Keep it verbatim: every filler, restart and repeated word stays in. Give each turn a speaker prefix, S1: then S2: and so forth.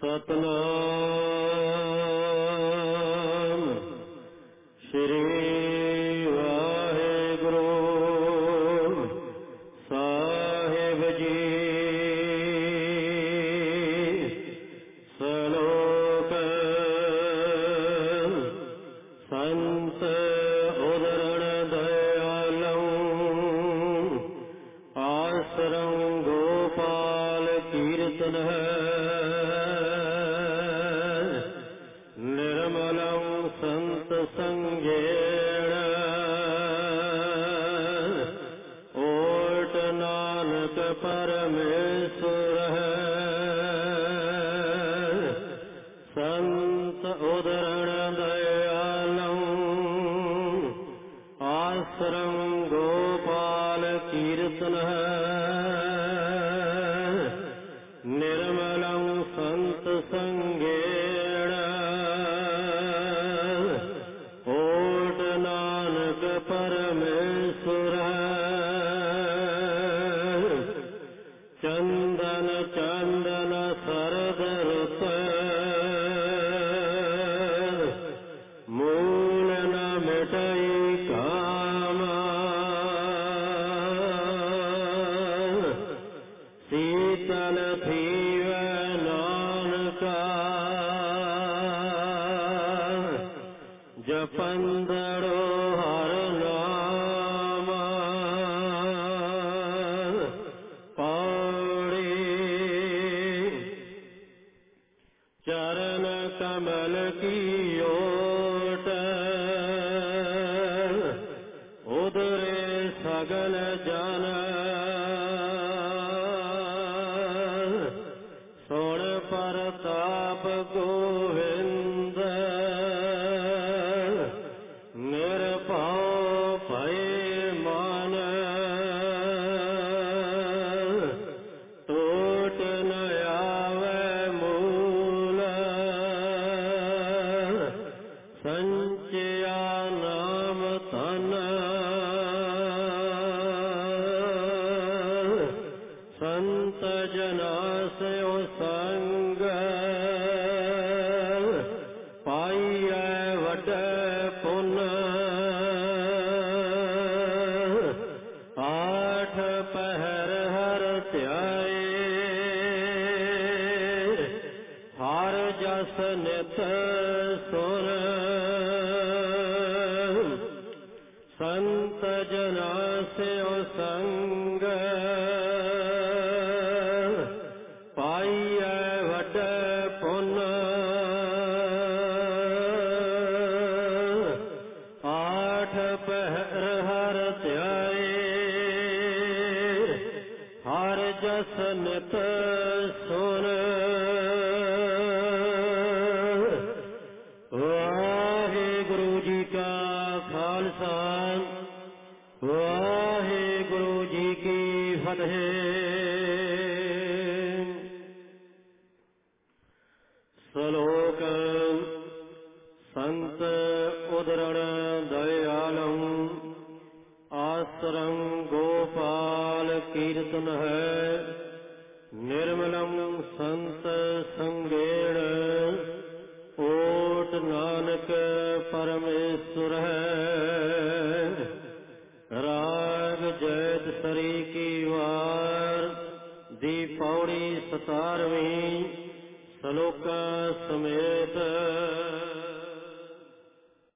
S1: ਸਤਨਾਮ ਸ਼੍ਰੀ ਵਾਹਿਗੁਰੂ ਸਾਹਿਬ ਜੀ। ਸਲੋਕ ਸੰਤ ਉਦਰਣ ਦਇਆਲੰ ਆਸਰੰ ਗੋਪਾਲ ਕੀਰਤਨ ਨਿਰਮਲੰ ਸੰਤ ਸੰਗੇਣ ਓਟ ਨਾਨਕ ਪਰਮੇਸ਼ਰ ਸੰਤ ਉਦਰਣ ਦਇਆਲੰ ਆਸਰੰ ਗੋਪਾਲ ਕੀਰਤਨ ਨਿਰਮਲੰ ਸੰਤ ਸੰਗੇਣ ਓਟ ਨਾਨਕ ਪਰਮੇਸ਼ਰ ਚੰਦਨ ਚੰਦਨ ਸਰਦ ਰੁਤ ਮੂਲ ਨ ਮਿਟਈ ਕਾਮ ਸੀਤਲ ਥੀਵੈ ਨਾਨਕਾ ਜਪੰਦੜੋ ਹਰ ਨਾਮ ਪੌੜੀ ਚਰਨ ਕਮਲ ਕੀ ਓਟ ਉਦਰੇ ਸਗਲ ਜਨ ਸੁਣ ਪਰਤਾਪ ਗੋਵਿੰਦ ਨਿਰਭਉ ਭਇ ਮਨ ਟੋਟ ਨ ਆਵੈ ਮੂਲ ਸੰਚਿਆ ਨਾਮ ਧਨ ਸੰਤ ਜਨਾ ਸਿਓ ਸੰਗ ਪਾਈਐ ਵੱਡੇ ਪੁੰਨ ਆਠ ਪਹਿਰ ਹਰ ਧਿਆਏ ਹਰ ਜਸ ਨਿਤ ਸੁਨ ਸੰਤ ਜਨਾ ਸਿਓ ਸੰਗ ਪਾਈਐ ਵੱਡੇ ਪੁੰਨ ਆਠ ਪਹਿਰ ਹਰ ਧਿਆਏ ਹਰ ਜਸ ਨਿਤ ਸੁਨ ਵਾਹਿਗੁਰੂ ਜੀ ਕਾ ਖਾਲਸਾ ਵਾਹਿਗੁਰੂ ਜੀ ਕੀ ਫਤਿਹ। ਸਲੋਕ ਸੰਤ ਉਦਰਣ ਦਇਆਲੰ ਆਸਰੰ ਗੋਪਾਲ ਕੀਰਤਨ ਹੈ ਨਿਰਮਲੰ ਸੰਤ ਸੰਗੇਣ ਓਟ ਨਾਨਕ ਪਰਮੇਸ਼ਰ ਹੈ। ਰਾਗ ਜੈਤ ਸਰੀ ਕੀ ਵਾਰ ਦੀ ਪੌੜੀ ਸਤਾਰਵੀਂ ਸਲੋਕਾ ਸਮੇਤ